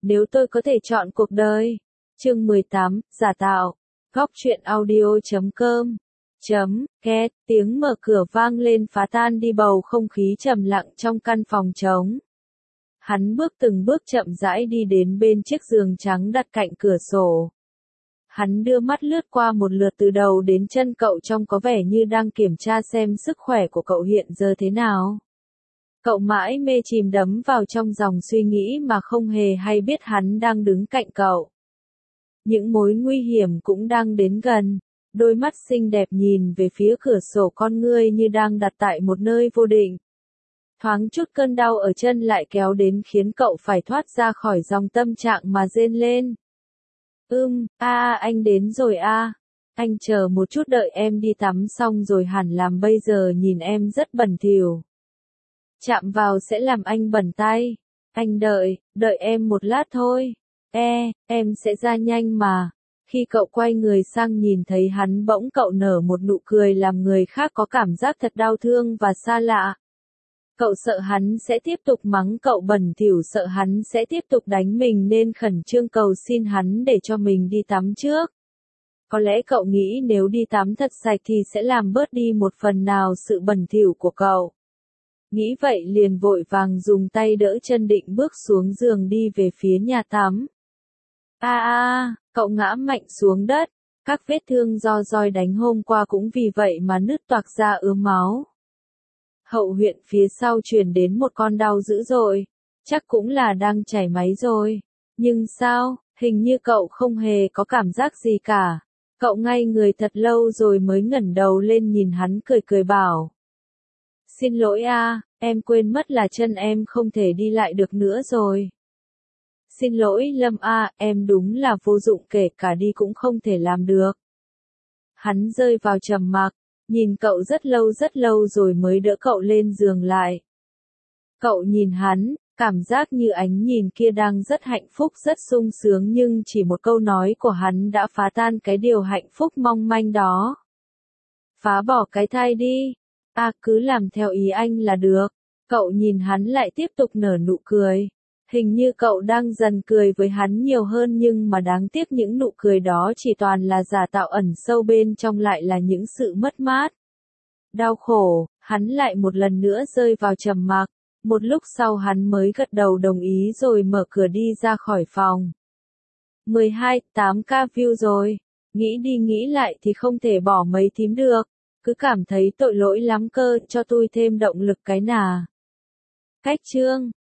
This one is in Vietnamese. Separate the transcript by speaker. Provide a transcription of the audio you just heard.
Speaker 1: Nếu tôi có thể chọn cuộc đời. Chương 18, giả tạo. Góc truyện audio.com. Két, tiếng mở cửa vang lên phá tan đi bầu không khí trầm lặng trong căn phòng trống. Hắn từng bước chậm rãi đi đến bên chiếc giường trắng đặt cạnh cửa sổ. Hắn đưa mắt lướt qua một lượt từ đầu đến chân cậu trông có vẻ như đang kiểm tra xem sức khỏe của cậu hiện giờ thế nào. Cậu mãi mê chìm đắm vào trong dòng suy nghĩ mà không hề hay biết hắn đang đứng cạnh cậu. Những mối nguy hiểm cũng đang đến gần. Đôi mắt xinh đẹp nhìn về phía cửa sổ, con ngươi như đang đặt tại một nơi vô định. Thoáng chút cơn đau ở chân lại kéo đến khiến cậu phải thoát ra khỏi dòng tâm trạng mà rên lên. Anh đến rồi à. Anh chờ một chút, đợi em đi tắm xong rồi hẳn làm, bây giờ nhìn em rất bẩn thỉu. Chạm vào sẽ làm anh bẩn tay. Anh đợi em một lát thôi. Em sẽ ra nhanh mà. Khi cậu quay người sang nhìn thấy hắn, bỗng cậu nở một nụ cười làm người khác có cảm giác thật đau thương và xa lạ. Cậu sợ hắn sẽ tiếp tục mắng cậu bẩn thỉu, sợ hắn sẽ tiếp tục đánh mình nên khẩn trương cầu xin hắn để cho mình đi tắm trước. Có lẽ cậu nghĩ nếu đi tắm thật sạch thì sẽ làm bớt đi một phần nào sự bẩn thỉu của cậu. Nghĩ vậy liền vội vàng dùng tay đỡ chân định bước xuống giường đi về phía nhà tắm. Cậu ngã mạnh xuống đất, các vết thương do roi đánh hôm qua cũng vì vậy mà nứt toạc ra ứa máu. Hậu huyện phía sau truyền đến một con đau dữ dội, chắc cũng là đang chảy máy rồi. Nhưng sao, hình như cậu không hề có cảm giác gì cả. Cậu ngay người thật lâu rồi mới ngẩng đầu lên nhìn hắn, cười bảo. Xin lỗi em quên mất là chân em không thể đi lại được nữa rồi. Xin lỗi Lâm em đúng là vô dụng, kể cả đi cũng không thể làm được. Hắn rơi vào trầm mặc, nhìn cậu rất lâu rồi mới đỡ cậu lên giường lại. Cậu nhìn hắn, cảm giác như ánh nhìn kia đang rất hạnh phúc, rất sung sướng, nhưng chỉ một câu nói của hắn đã phá tan cái điều hạnh phúc mong manh đó. Phá bỏ cái thai đi. Cứ làm theo ý anh là được. Cậu nhìn hắn lại tiếp tục nở nụ cười. Hình như cậu đang dần cười với hắn nhiều hơn, nhưng mà đáng tiếc những nụ cười đó chỉ toàn là giả tạo, ẩn sâu bên trong lại là những sự mất mát. Đau khổ, hắn lại một lần nữa rơi vào trầm mặc. Một lúc sau hắn mới gật đầu đồng ý rồi mở cửa đi ra khỏi phòng. 8k view rồi. Nghĩ đi nghĩ lại thì không thể bỏ mấy thím được. Cứ cảm thấy tội lỗi lắm cơ, cho tôi thêm động lực cái nà. Cách chương